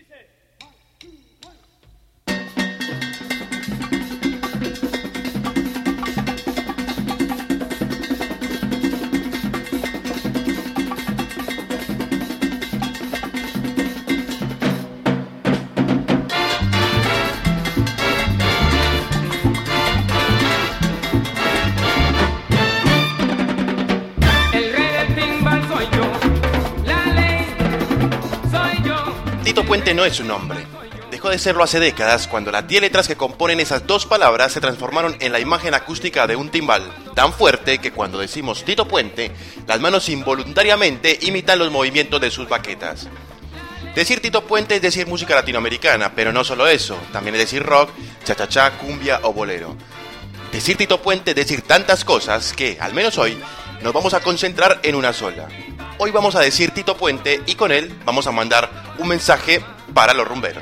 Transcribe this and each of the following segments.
Tito Puente no es un nombre. Dejó de serlo hace décadas cuando las 10 letras que componen esas dos palabras se transformaron en la imagen acústica de un timbal, tan fuerte que cuando decimos Tito Puente, las manos involuntariamente imitan los movimientos de sus baquetas. Decir Tito Puente es decir música latinoamericana, pero no solo eso, también es decir rock, cha-cha-cha, cumbia o bolero. Decir Tito Puente es decir tantas cosas que, al menos hoy, nos vamos a concentrar en una sola. Hoy vamos a decir Tito Puente y con él vamos a mandar un mensaje para los rumberos.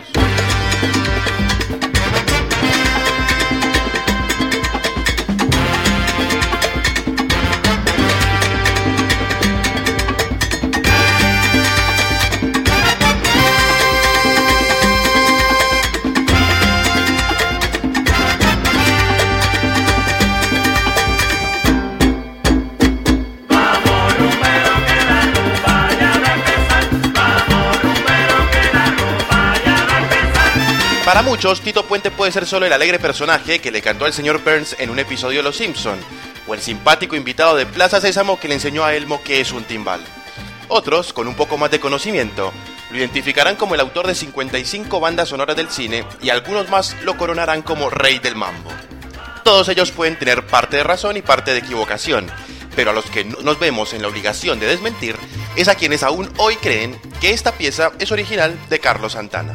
Para muchos, Tito Puente puede ser solo el alegre personaje que le cantó al señor Burns en un episodio de Los Simpson, o el simpático invitado de Plaza Sésamo que le enseñó a Elmo qué es un timbal. Otros, con un poco más de conocimiento, lo identificarán como el autor de 55 bandas sonoras del cine y algunos más lo coronarán como rey del mambo. Todos ellos pueden tener parte de razón y parte de equivocación, pero a los que nos vemos en la obligación de desmentir es a quienes aún hoy creen que esta pieza es original de Carlos Santana.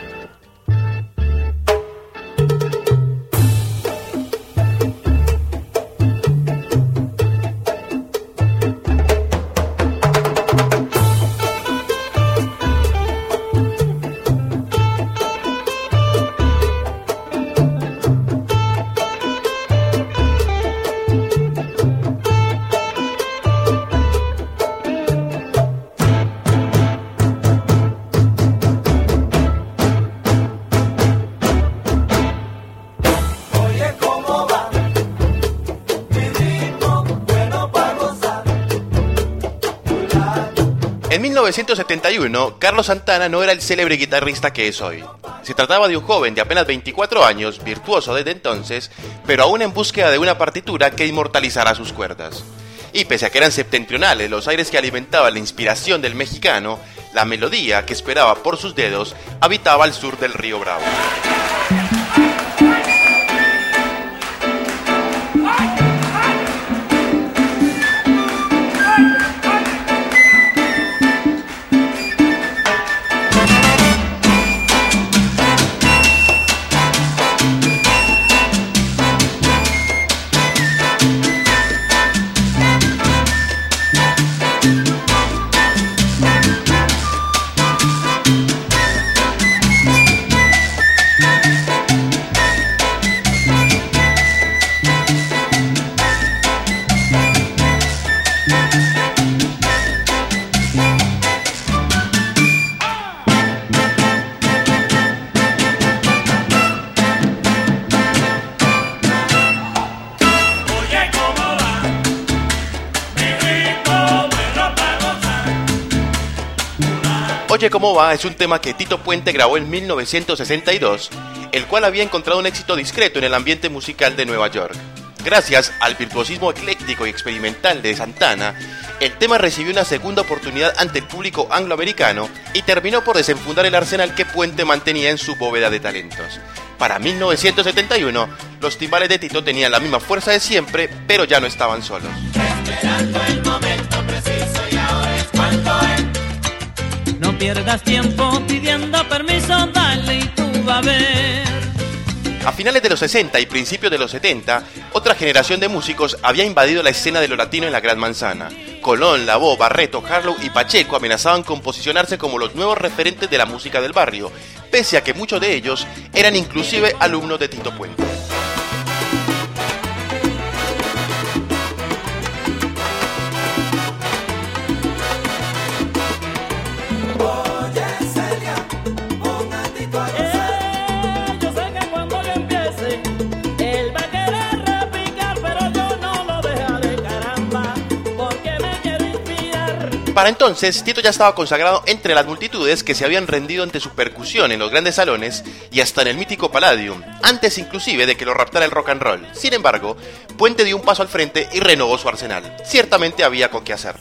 En 1971, Carlos Santana no era el célebre guitarrista que es hoy. Se trataba de un joven de apenas 24 años, virtuoso desde entonces, pero aún en búsqueda de una partitura que inmortalizara sus cuerdas. Y pese a que eran septentrionales los aires que alimentaban la inspiración del mexicano, la melodía que esperaba por sus dedos habitaba al sur del río Bravo. Oye cómo va es un tema que Tito Puente grabó en 1962, el cual había encontrado un éxito discreto en el ambiente musical de Nueva York. Gracias al virtuosismo ecléctico y experimental de Santana, el tema recibió una segunda oportunidad ante el público angloamericano y terminó por desenfundar el arsenal que Puente mantenía en su bóveda de talentos. Para 1971, los timbales de Tito tenían la misma fuerza de siempre, pero ya no estaban solos. Esperando el momento preciso y ahora es cuando es. No pierdas tiempo pidiendo permiso, dale y tú vas a ver. A finales de los 60 y principios de los 70, otra generación de músicos había invadido la escena de lo latino en la Gran Manzana. Colón, Lavoe, Barreto, Harlow y Pacheco amenazaban con posicionarse como los nuevos referentes de la música del barrio, pese a que muchos de ellos eran inclusive alumnos de Tito Puente. Oye Celia, un Para entonces, Tito ya estaba consagrado entre las multitudes que se habían rendido ante su percusión en los grandes salones y hasta en el mítico Palladium, antes inclusive de que lo raptara el rock and roll. Sin embargo, Puente dio un paso al frente y renovó su arsenal. Ciertamente había con qué hacer.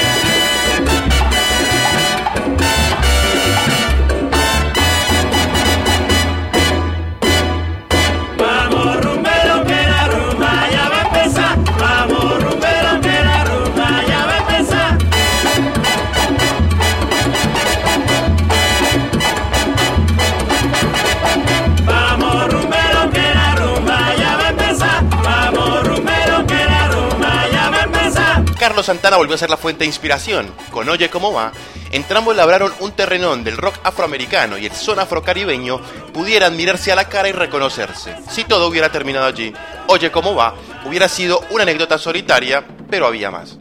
Carlos Santana volvió a ser la fuente de inspiración. Con Oye Cómo Va, entrambos labraron un terrenón del rock afroamericano y el son afrocaribeño pudieran mirarse a la cara y reconocerse. Si todo hubiera terminado allí, Oye Cómo Va hubiera sido una anécdota solitaria, pero había más.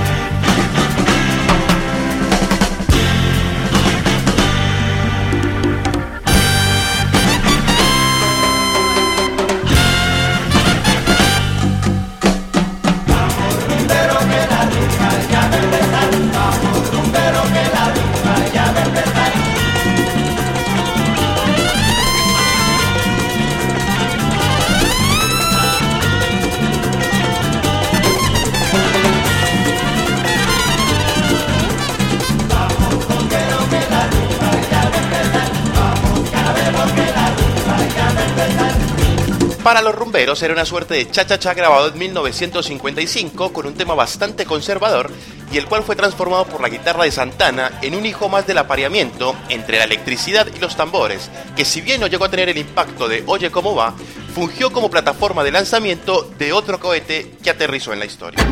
Para los rumberos era una suerte de cha-cha-cha grabado en 1955 con un tema bastante conservador y el cual fue transformado por la guitarra de Santana en un hijo más del apareamiento entre la electricidad y los tambores, que si bien no llegó a tener el impacto de Oye Cómo Va, fungió como plataforma de lanzamiento de otro cohete que aterrizó en la historia.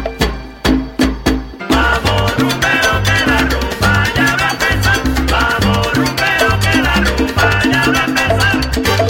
Vamos, rumbero, que la rumba ya va a empezar. Vamos, rumbero, que la rumba ya va a empezar.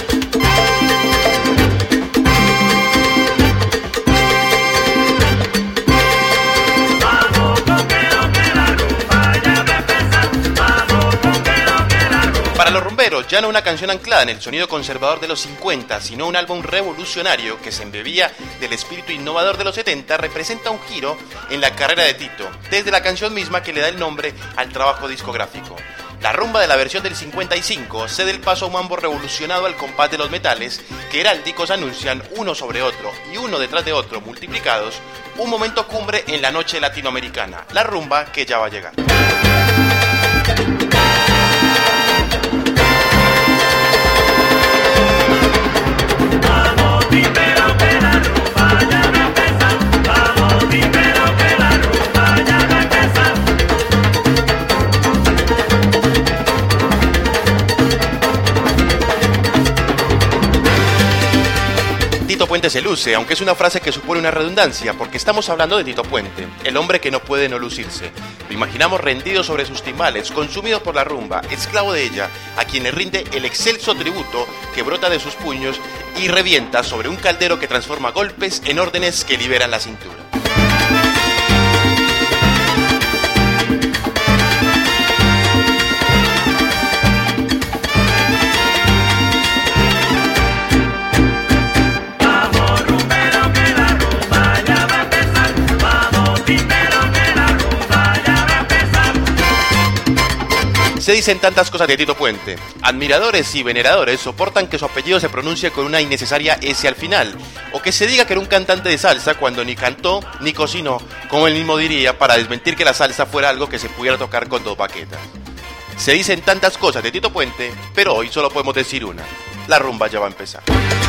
Para los rumberos, ya no una canción anclada en el sonido conservador de los 50, sino un álbum revolucionario que se embebía del espíritu innovador de los 70, representa un giro en la carrera de Tito, desde la canción misma que le da el nombre al trabajo discográfico. La rumba de la versión del 55 cede el paso a un mambo revolucionado al compás de los metales, que heráldicos anuncian uno sobre otro y uno detrás de otro multiplicados, un momento cumbre en la noche latinoamericana, la rumba que ya va a llegar. Tito Puente se luce, aunque es una frase que supone una redundancia, porque estamos hablando de Tito Puente, el hombre que no puede no lucirse. Lo imaginamos rendido sobre sus timbales, consumido por la rumba, esclavo de ella, a quien le rinde el excelso tributo que brota de sus puños y revienta sobre un caldero que transforma golpes en órdenes que liberan la cintura. Se dicen tantas cosas de Tito Puente. Admiradores y veneradores soportan que su apellido se pronuncie con una innecesaria S al final, o que se diga que era un cantante de salsa cuando ni cantó ni cocinó, como él mismo diría, para desmentir que la salsa fuera algo que se pudiera tocar con dos baquetas. Se dicen tantas cosas de Tito Puente, pero hoy solo podemos decir una: la rumba ya va a empezar.